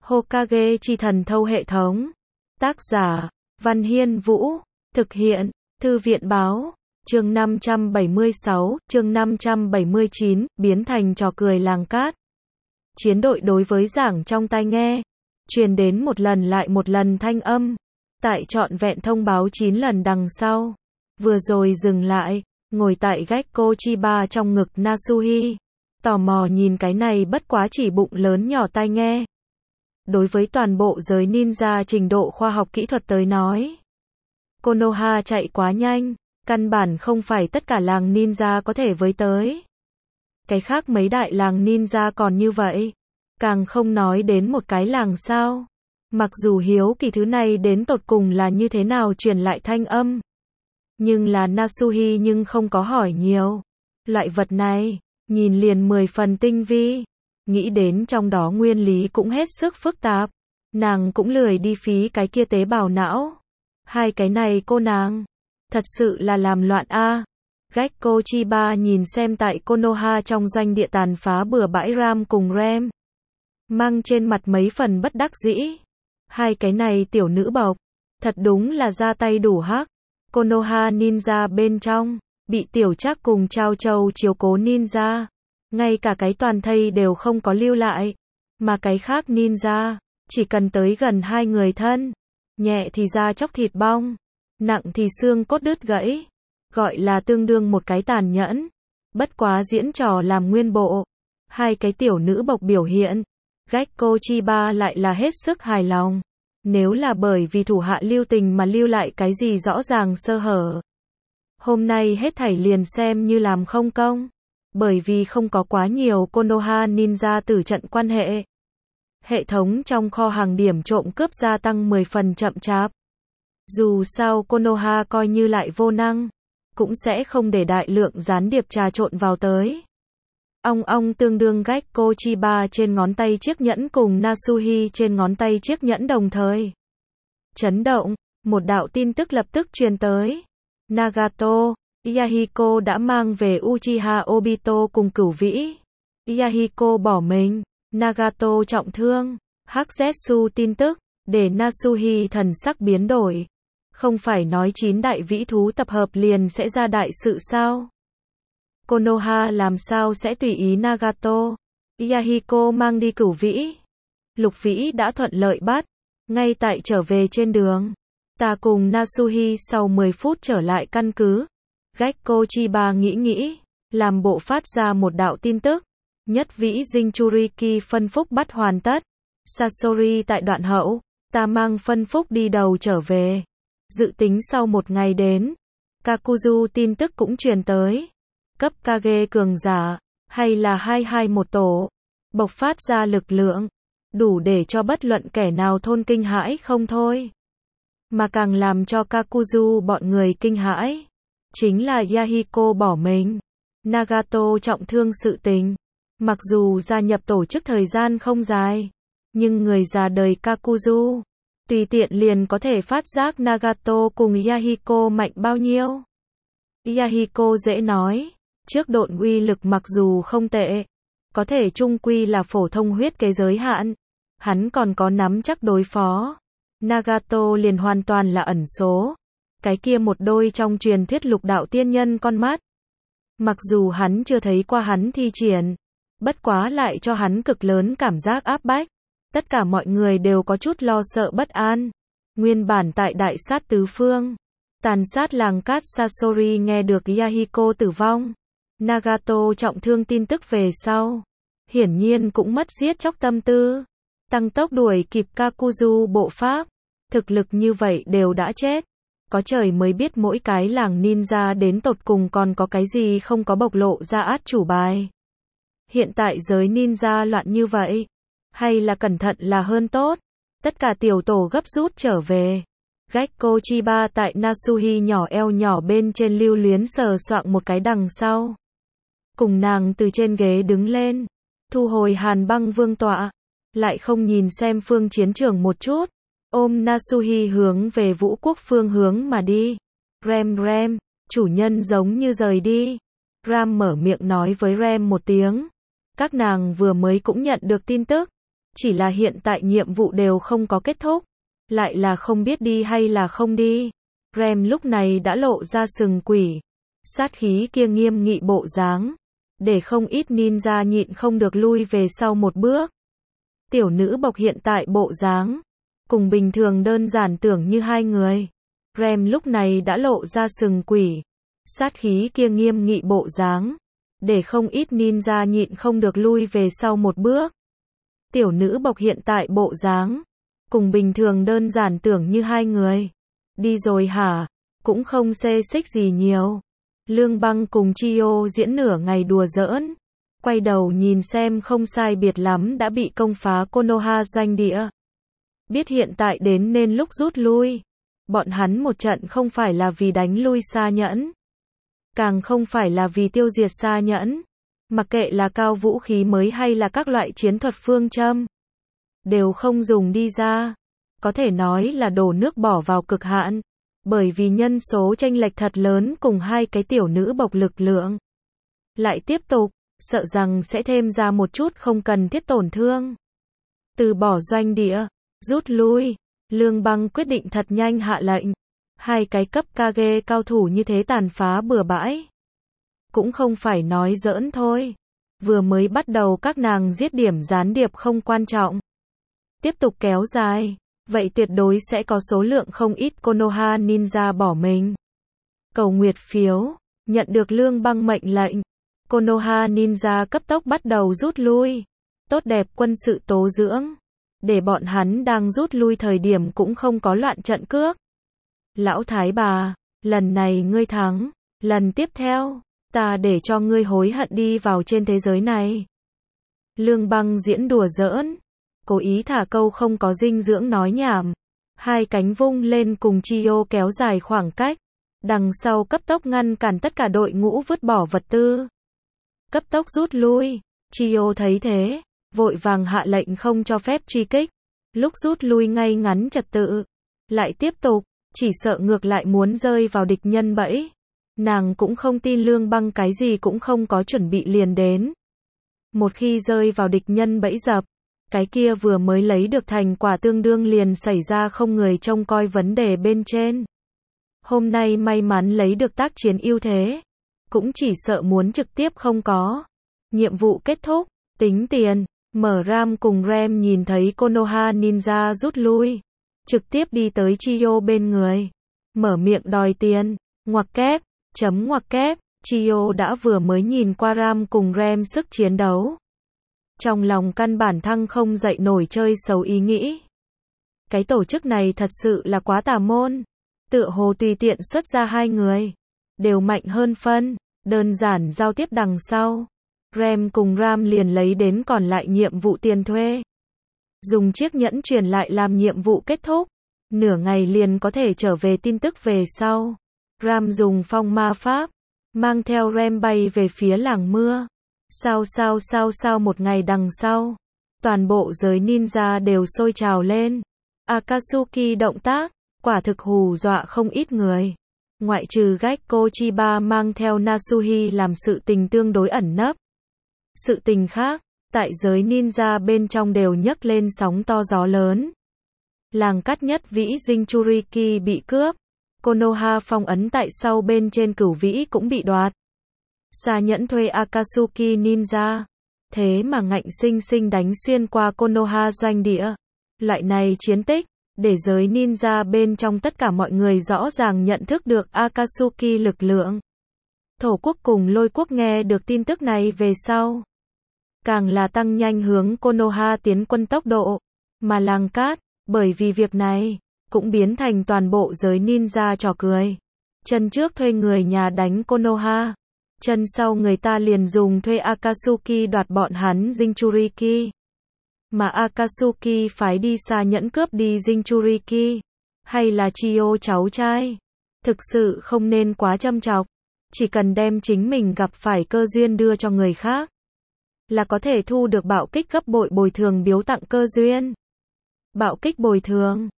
Hokage chi thần thâu hệ thống. Tác giả, Văn Hiên Vũ. Thực hiện, Thư viện Báo. Chương 576, chương 579, biến thành trò cười làng cát. Chiến đội đối với giảng trong tai nghe. Truyền đến một lần lại một lần thanh âm. Tại trọn vẹn thông báo 9 lần đằng sau. Vừa rồi dừng lại, ngồi tại Gekko Chiba trong ngực Nasuhi. Tò mò nhìn cái này bất quá chỉ bụng lớn nhỏ tai nghe. Đối với toàn bộ giới ninja trình độ khoa học kỹ thuật tới nói, Konoha chạy quá nhanh, căn bản không phải tất cả làng ninja có thể với tới. Cái khác mấy đại làng ninja còn như vậy, càng không nói đến một cái làng sao. Mặc dù hiếu kỳ thứ này đến tột cùng là như thế nào truyền lại thanh âm, nhưng là Nasuhi nhưng không có hỏi nhiều. Loại vật này, nhìn liền 10 phần tinh vi. Nghĩ đến trong đó nguyên lý cũng hết sức phức tạp. Nàng cũng lười đi phí cái kia tế bào não. Hai cái này cô nàng, thật sự là làm loạn a. Gekko Chiba nhìn xem tại Konoha trong doanh địa tàn phá bừa bãi Ram cùng Rem. Mang trên mặt mấy phần bất đắc dĩ. Hai cái này tiểu nữ bộc, thật đúng là ra tay đủ hắc. Konoha ninja bên trong, bị tiểu Trác cùng Trao Châu chiếu cố ninja. Ngay cả cái toàn thây đều không có lưu lại. Mà cái khác ninja, chỉ cần tới gần hai người thân, nhẹ thì da chóc thịt bong, nặng thì xương cốt đứt gãy. Gọi là tương đương một cái tàn nhẫn. Bất quá diễn trò làm nguyên bộ. Hai cái tiểu nữ bộc biểu hiện, Gekko Chiba lại là hết sức hài lòng. Nếu là bởi vì thủ hạ lưu tình mà lưu lại cái gì rõ ràng sơ hở, hôm nay hết thảy liền xem như làm không công. Bởi vì không có quá nhiều Konoha ninja tử trận quan hệ. Hệ thống trong kho hàng điểm trộm cướp gia tăng 10 phần chậm chạp. Dù sao Konoha coi như lại vô năng, cũng sẽ không để đại lượng gián điệp trà trộn vào tới. Ong tương đương Gekko Chiba trên ngón tay chiếc nhẫn cùng Nasuhi trên ngón tay chiếc nhẫn đồng thời chấn động, một đạo tin tức lập tức truyền tới. Nagato, Yahiko đã mang về Uchiha Obito cùng Cửu Vĩ. Yahiko bỏ mình, Nagato trọng thương. Hắc Zetsu tin tức, để Nasuhi thần sắc biến đổi. Không phải nói 9 đại vĩ thú tập hợp liền sẽ ra đại sự sao? Konoha làm sao sẽ tùy ý Nagato? Yahiko mang đi Cửu Vĩ. Lục Vĩ đã thuận lợi bắt. Ngay tại trở về trên đường, ta cùng Nasuhi sau 10 phút trở lại căn cứ. Gekko Chiba nghĩ, làm bộ phát ra một đạo tin tức. Nhất vĩ Jinchuriki phân phúc bắt hoàn tất. Sasori tại đoạn hậu, ta mang phân phúc đi đầu trở về. Dự tính sau một ngày đến, Kakuzu tin tức cũng truyền tới. Cấp Kage cường giả, hay là 221 tổ, bộc phát ra lực lượng, đủ để cho bất luận kẻ nào thôn kinh hãi không thôi. Mà càng làm cho Kakuzu bọn người kinh hãi, chính là Yahiko bỏ mình, Nagato trọng thương sự tình. Mặc dù gia nhập tổ chức thời gian không dài, nhưng người già đời Kakuzu, tùy tiện liền có thể phát giác Nagato cùng Yahiko mạnh bao nhiêu. Yahiko dễ nói, trước độn uy lực mặc dù không tệ, có thể chung quy là phổ thông huyết kế giới hạn. Hắn còn có nắm chắc đối phó. Nagato liền hoàn toàn là ẩn số. Cái kia một đôi trong truyền thuyết lục đạo tiên nhân con mắt. Mặc dù hắn chưa thấy qua hắn thi triển, bất quá lại cho hắn cực lớn cảm giác áp bách. Tất cả mọi người đều có chút lo sợ bất an. Nguyên bản tại đại sát tứ phương, tàn sát làng cát Sasori nghe được Yahiko tử vong, Nagato trọng thương tin tức về sau, hiển nhiên cũng mất giết chóc tâm tư, tăng tốc đuổi kịp Kakuzu bộ pháp. Thực lực như vậy đều đã chết. Có trời mới biết mỗi cái làng ninja đến tột cùng còn có cái gì không có bộc lộ ra át chủ bài. Hiện tại giới ninja loạn như vậy, hay là cẩn thận là hơn tốt. Tất cả tiểu tổ gấp rút trở về. Gekko Chiba tại Nasuhi nhỏ eo nhỏ bên trên lưu luyến sờ soạng một cái đằng sau. Cùng nàng từ trên ghế đứng lên, thu hồi hàn băng vương tọa, lại không nhìn xem phương chiến trường một chút, ôm Nasuhi hướng về Vũ Quốc phương hướng mà đi. Rem, chủ nhân giống như rời đi. Ram mở miệng nói với Rem một tiếng. Các nàng vừa mới cũng nhận được tin tức. Chỉ là hiện tại nhiệm vụ đều không có kết thúc. Lại là không biết đi hay là không đi. Rem lúc này đã lộ ra sừng quỷ. Sát khí kia nghiêm nghị bộ dáng. Để không ít ninja nhịn không được lui về sau một bước. Tiểu nữ bộc hiện tại bộ dáng. Cùng bình thường đơn giản tưởng như hai người. Rem lúc này đã lộ ra sừng quỷ. Sát khí kia nghiêm nghị bộ dáng. Để không ít ninja nhịn không được lui về sau một bước. Tiểu nữ bộc hiện tại bộ dáng. Cùng bình thường đơn giản tưởng như hai người. Đi rồi hả? Cũng không xê xích gì nhiều. Lương Băng cùng Chiyo diễn nửa ngày đùa giỡn. Quay đầu nhìn xem không sai biệt lắm đã bị công phá Konoha doanh địa. Biết hiện tại đến nên lúc rút lui. Bọn hắn một trận không phải là vì đánh lui Sa Nhẫn. Càng không phải là vì tiêu diệt Sa Nhẫn. Mặc kệ là cao vũ khí mới hay là các loại chiến thuật phương châm. Đều không dùng đi ra. Có thể nói là đổ nước bỏ vào cực hạn. Bởi vì nhân số chênh lệch thật lớn cùng hai cái tiểu nữ bộc lực lượng. Lại tiếp tục, sợ rằng sẽ thêm ra một chút không cần thiết tổn thương. Từ bỏ doanh địa, rút lui. Lương Băng quyết định thật nhanh hạ lệnh. Hai cái cấp Kage cao thủ như thế tàn phá bừa bãi. Cũng không phải nói giỡn thôi. Vừa mới bắt đầu các nàng giết điểm gián điệp không quan trọng. Tiếp tục kéo dài. Vậy tuyệt đối sẽ có số lượng không ít Konoha ninja bỏ mình. Cầu nguyệt phiếu. Nhận được Lương Băng mệnh lệnh. Konoha ninja cấp tốc bắt đầu rút lui. Tốt đẹp quân sự tố dưỡng. Để bọn hắn đang rút lui thời điểm cũng không có loạn trận cước. Lão thái bà, lần này ngươi thắng. Lần tiếp theo, ta để cho ngươi hối hận đi vào trên thế giới này. Lương Băng diễn đùa giỡn. Cố ý thả câu không có dinh dưỡng nói nhảm. Hai cánh vung lên cùng Chiyo kéo dài khoảng cách. Đằng sau cấp tốc ngăn cản tất cả đội ngũ vứt bỏ vật tư. Cấp tốc rút lui. Chiyo thấy thế, vội vàng hạ lệnh không cho phép truy kích. Lúc rút lui ngay ngắn trật tự. Lại tiếp tục, chỉ sợ ngược lại muốn rơi vào địch nhân bẫy. Nàng cũng không tin Lương Băng cái gì cũng không có chuẩn bị liền đến. Một khi rơi vào địch nhân bẫy dập, cái kia vừa mới lấy được thành quả tương đương liền xảy ra không người trông coi vấn đề bên trên. Hôm nay may mắn lấy được tác chiến ưu thế. Cũng chỉ sợ muốn trực tiếp không có. Nhiệm vụ kết thúc, tính tiền. Mở Ram cùng Rem nhìn thấy Konoha ninja rút lui. Trực tiếp đi tới Chiyo bên người. Mở miệng đòi tiền. Ngoặc kép, chấm ngoặc kép. Chiyo đã vừa mới nhìn qua Ram cùng Rem sức chiến đấu. Trong lòng căn bản thăng không dậy nổi chơi xấu ý nghĩ. Cái tổ chức này thật sự là quá tà môn. Tựa hồ tùy tiện xuất ra hai người. Đều mạnh hơn phân. Đơn giản giao tiếp đằng sau. Rem cùng Ram liền lấy đến còn lại nhiệm vụ tiền thuê. Dùng chiếc nhẫn truyền lại làm nhiệm vụ kết thúc. Nửa ngày liền có thể trở về tin tức về sau. Ram dùng phong ma pháp. Mang theo Rem bay về phía làng mưa. Sao một ngày đằng sau. Toàn bộ giới ninja đều sôi trào lên. Akatsuki động tác. Quả thực hù dọa không ít người. Ngoại trừ Gekko Chiba mang theo Nasuhi làm sự tình tương đối ẩn nấp. Sự tình khác, tại giới ninja bên trong đều nhấc lên sóng to gió lớn. Làng cát nhất vĩ Jinchuriki bị cướp. Konoha phong ấn tại sau bên trên cửu vĩ cũng bị đoạt. Sa Nhẫn thuê Akatsuki ninja. Thế mà ngạnh sinh sinh đánh xuyên qua Konoha doanh địa. Loại này chiến tích, để giới ninja bên trong tất cả mọi người rõ ràng nhận thức được Akatsuki lực lượng. Thổ quốc cùng Lôi quốc nghe được tin tức này về sau. Càng là tăng nhanh hướng Konoha tiến quân tốc độ. Mà làng cát, bởi vì việc này, cũng biến thành toàn bộ giới ninja trò cười. Chân trước thuê người nhà đánh Konoha. Chân sau người ta liền dùng thuê Akatsuki đoạt bọn hắn Jinchuriki. Mà Akatsuki phái đi Sa Nhẫn cướp đi Jinchuriki. Hay là Chiyo cháu trai. Thực sự không nên quá châm chọc. Chỉ cần đem chính mình gặp phải cơ duyên đưa cho người khác. Là có thể thu được bạo kích gấp bội bồi thường biếu tặng cơ duyên. Bạo kích bồi thường.